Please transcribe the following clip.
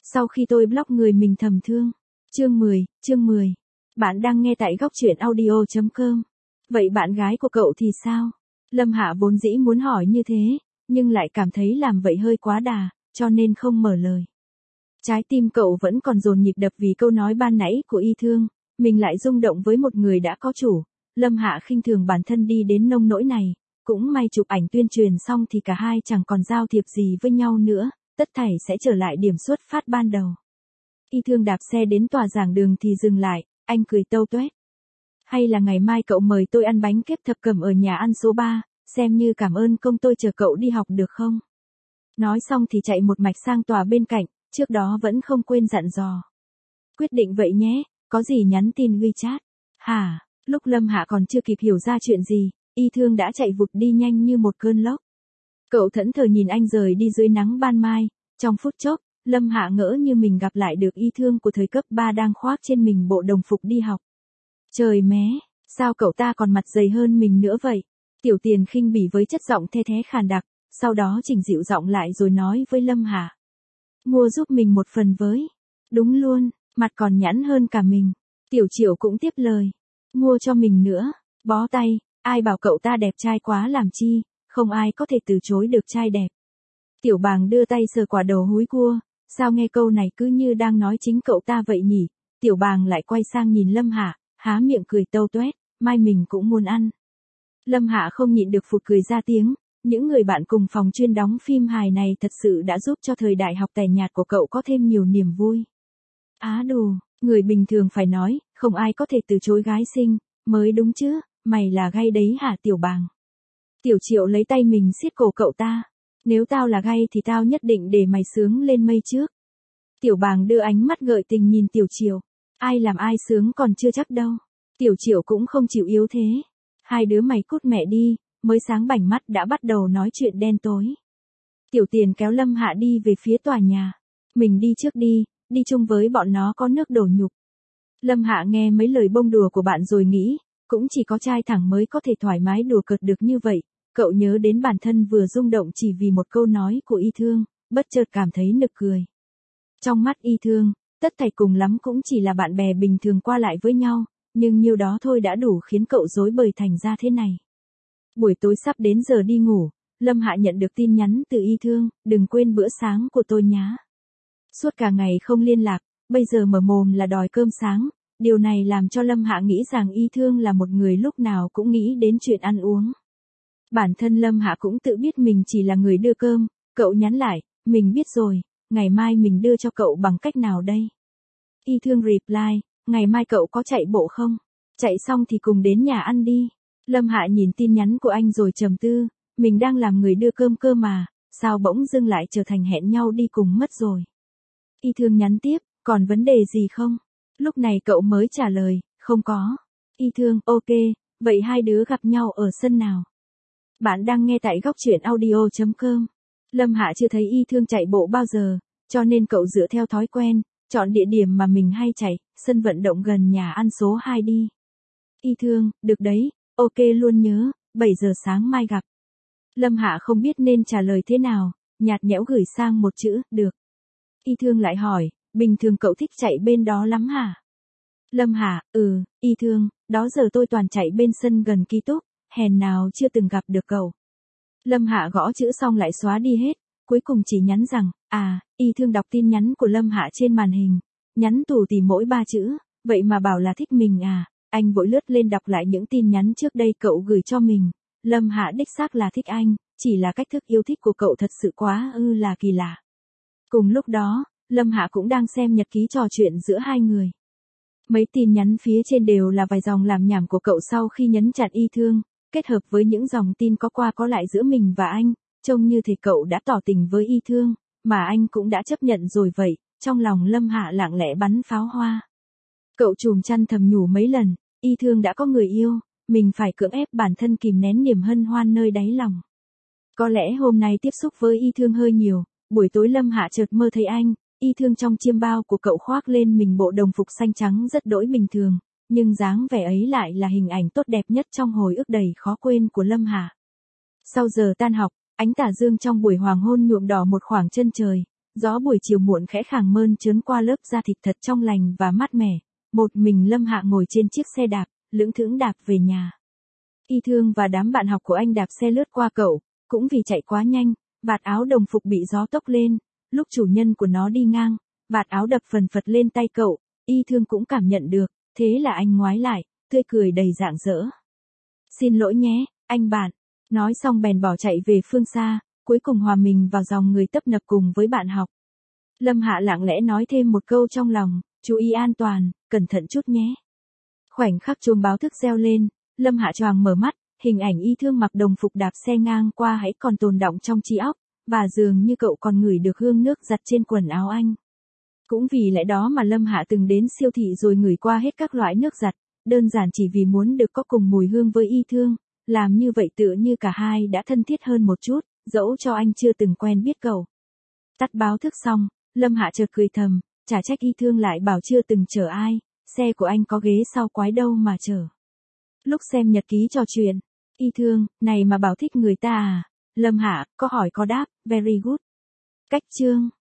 Sau khi tôi block người mình thầm thương. Chương 10. Bạn đang nghe tại góc truyện audio.com. Vậy bạn gái của cậu thì sao? Lâm Hạ vốn dĩ muốn hỏi như thế, nhưng lại cảm thấy làm vậy hơi quá đà, cho nên không mở lời. Trái tim cậu vẫn còn dồn nhịp đập vì câu nói ban nãy của Y Thương, mình lại rung động với một người đã có chủ. Lâm Hạ khinh thường bản thân đi đến nông nỗi này, cũng may chụp ảnh tuyên truyền xong thì cả hai chẳng còn giao thiệp gì với nhau nữa, tất thảy sẽ trở lại điểm xuất phát ban đầu. Y Thương đạp xe đến tòa giảng đường thì dừng lại, anh cười tâu tuét. Hay là ngày mai cậu mời tôi ăn bánh kếp thập cẩm ở nhà ăn số 3, xem như cảm ơn công tôi chờ cậu đi học được không? Nói xong thì chạy một mạch sang tòa bên cạnh, trước đó vẫn không quên dặn dò. Quyết định vậy nhé, có gì nhắn tin WeChat. Hả, lúc Lâm Hạ còn chưa kịp hiểu ra chuyện gì, Y Thương đã chạy vụt đi nhanh như một cơn lốc. Cậu thẫn thờ nhìn anh rời đi dưới nắng ban mai, trong phút chốc, Lâm Hạ ngỡ như mình gặp lại được Y Thương của thời cấp 3 đang khoác trên mình bộ đồng phục đi học. Trời mé, sao cậu ta còn mặt dày hơn mình nữa vậy? Tiểu Tiền khinh bỉ với chất giọng the thé khàn đặc, sau đó chỉnh dịu giọng lại rồi nói với Lâm Hạ. Mua giúp mình một phần với. Đúng luôn, mặt còn nhẵn hơn cả mình. Tiểu Triệu cũng tiếp lời. Mua cho mình nữa, bó tay, ai bảo cậu ta đẹp trai quá làm chi, không ai có thể từ chối được trai đẹp. Tiểu Bàng đưa tay sờ quả đầu húi cua, sao nghe câu này cứ như đang nói chính cậu ta vậy nhỉ? Tiểu Bàng lại quay sang nhìn Lâm Hạ, há miệng cười tâu tuét, mai mình cũng muốn ăn. Lâm Hạ không nhịn được phụt cười ra tiếng, những người bạn cùng phòng chuyên đóng phim hài này thật sự đã giúp cho thời đại học tẻ nhạt của cậu có thêm nhiều niềm vui. Á đù, người bình thường phải nói, không ai có thể từ chối gái xinh, mới đúng chứ, mày là gay đấy hả Tiểu Bàng? Tiểu Triệu lấy tay mình siết cổ cậu ta, nếu tao là gay thì tao nhất định để mày sướng lên mây trước. Tiểu Bàng đưa ánh mắt gợi tình nhìn Tiểu Triệu, ai làm ai sướng còn chưa chắc đâu. Tiểu Triệu cũng không chịu yếu thế, hai đứa mày cút mẹ đi, mới sáng bảnh mắt đã bắt đầu nói chuyện đen tối. Tiểu Tiền kéo Lâm Hạ đi về phía tòa nhà, mình đi trước đi chung với bọn nó có nước đổ nhục. Lâm Hạ nghe mấy lời bông đùa của bạn rồi nghĩ, cũng chỉ có trai thẳng mới có thể thoải mái đùa cợt được như vậy. Cậu nhớ đến bản thân vừa rung động chỉ vì một câu nói của Y Thương, bất chợt cảm thấy nực cười. Trong mắt Y Thương, tất thảy cùng lắm cũng chỉ là bạn bè bình thường qua lại với nhau, nhưng nhiêu đó thôi đã đủ khiến cậu rối bời thành ra thế này. Buổi tối sắp đến giờ đi ngủ, Lâm Hạ nhận được tin nhắn từ Y Thương, đừng quên bữa sáng của tôi nhá. Suốt cả ngày không liên lạc, bây giờ mở mồm là đòi cơm sáng, điều này làm cho Lâm Hạ nghĩ rằng Y Thương là một người lúc nào cũng nghĩ đến chuyện ăn uống. Bản thân Lâm Hạ cũng tự biết mình chỉ là người đưa cơm, cậu nhắn lại, mình biết rồi, ngày mai mình đưa cho cậu bằng cách nào đây? Y Thương reply, ngày mai cậu có chạy bộ không? Chạy xong thì cùng đến nhà ăn đi. Lâm Hạ nhìn tin nhắn của anh rồi trầm tư, mình đang làm người đưa cơm cơ mà, sao bỗng dưng lại trở thành hẹn nhau đi cùng mất rồi. Y Thương nhắn tiếp, còn vấn đề gì không? Lúc này cậu mới trả lời, không có. Y Thương, ok, vậy hai đứa gặp nhau ở sân nào? Bạn đang nghe tại góc truyện audio.com. Lâm Hạ chưa thấy Y Thương chạy bộ bao giờ, cho nên cậu dựa theo thói quen, chọn địa điểm mà mình hay chạy, sân vận động gần nhà ăn số 2 đi. Y Thương, được đấy, ok luôn nhớ, 7 giờ sáng mai gặp. Lâm Hạ không biết nên trả lời thế nào, nhạt nhẽo gửi sang một chữ, được. Y Thương lại hỏi, bình thường cậu thích chạy bên đó lắm hả? Lâm Hạ, Y Thương, đó giờ tôi toàn chạy bên sân gần ký túc, hèn nào chưa từng gặp được cậu. Lâm Hạ gõ chữ xong lại xóa đi hết, cuối cùng chỉ nhắn rằng, Y Thương đọc tin nhắn của Lâm Hạ trên màn hình, nhắn tù tì mỗi 3 chữ, vậy mà bảo là thích mình à, anh vội lướt lên đọc lại những tin nhắn trước đây cậu gửi cho mình, Lâm Hạ đích xác là thích anh, chỉ là cách thức yêu thích của cậu thật sự quá là kỳ lạ. Cùng lúc đó, Lâm Hạ cũng đang xem nhật ký trò chuyện giữa hai người. Mấy tin nhắn phía trên đều là vài dòng làm nhảm của cậu sau khi nhấn chặn Y Thương, kết hợp với những dòng tin có qua có lại giữa mình và anh, trông như thể cậu đã tỏ tình với Y Thương, mà anh cũng đã chấp nhận rồi vậy, trong lòng Lâm Hạ lặng lẽ bắn pháo hoa. Cậu chùm chăn thầm nhủ mấy lần, Y Thương đã có người yêu, mình phải cưỡng ép bản thân kìm nén niềm hân hoan nơi đáy lòng. Có lẽ hôm nay tiếp xúc với Y Thương hơi nhiều, buổi tối Lâm Hạ chợt mơ thấy anh, Y Thương trong chiêm bao của cậu khoác lên mình bộ đồng phục xanh trắng rất đỗi bình thường, nhưng dáng vẻ ấy lại là hình ảnh tốt đẹp nhất trong hồi ức đầy khó quên của Lâm Hạ. Sau giờ tan học, ánh tà dương trong buổi hoàng hôn nhuộm đỏ một khoảng chân trời, Gió buổi chiều muộn khẽ khàng mơn trớn qua lớp da thịt thật trong lành và mát mẻ. Một mình Lâm Hạ ngồi trên chiếc xe đạp, lững thững đạp về nhà. Y Thương và đám bạn học của anh đạp xe lướt qua cậu, cũng vì chạy quá nhanh, vạt áo đồng phục bị gió tốc lên. Lúc chủ nhân của nó đi ngang, vạt áo đập phần phật lên tay cậu, Y Thương cũng cảm nhận được, thế là anh ngoái lại, tươi cười đầy rạng rỡ. Xin lỗi nhé, anh bạn. Nói xong bèn bỏ chạy về phương xa, cuối cùng hòa mình vào dòng người tấp nập cùng với bạn học. Lâm Hạ lặng lẽ nói thêm một câu trong lòng, chú ý an toàn, cẩn thận chút nhé. Khoảnh khắc chuông báo thức reo lên, Lâm Hạ choàng mở mắt, hình ảnh Y Thương mặc đồng phục đạp xe ngang qua hãy còn tồn đọng trong trí óc, và dường như cậu còn ngửi được hương nước giặt trên quần áo anh. Cũng vì lẽ đó mà Lâm Hạ từng đến siêu thị rồi ngửi qua hết các loại nước giặt, đơn giản chỉ vì muốn được có cùng mùi hương với Y Thương, làm như vậy tựa như cả hai đã thân thiết hơn một chút, dẫu cho anh chưa từng quen biết cậu. Tắt báo thức xong, Lâm Hạ chợt cười thầm, chả trách Y Thương lại bảo chưa từng chở ai, xe của anh có ghế sau quái đâu mà chở. Lúc xem nhật ký trò chuyện, Y Thương, này mà bảo thích người ta à? Lâm Hạ, có hỏi có đáp, very good. Cách chương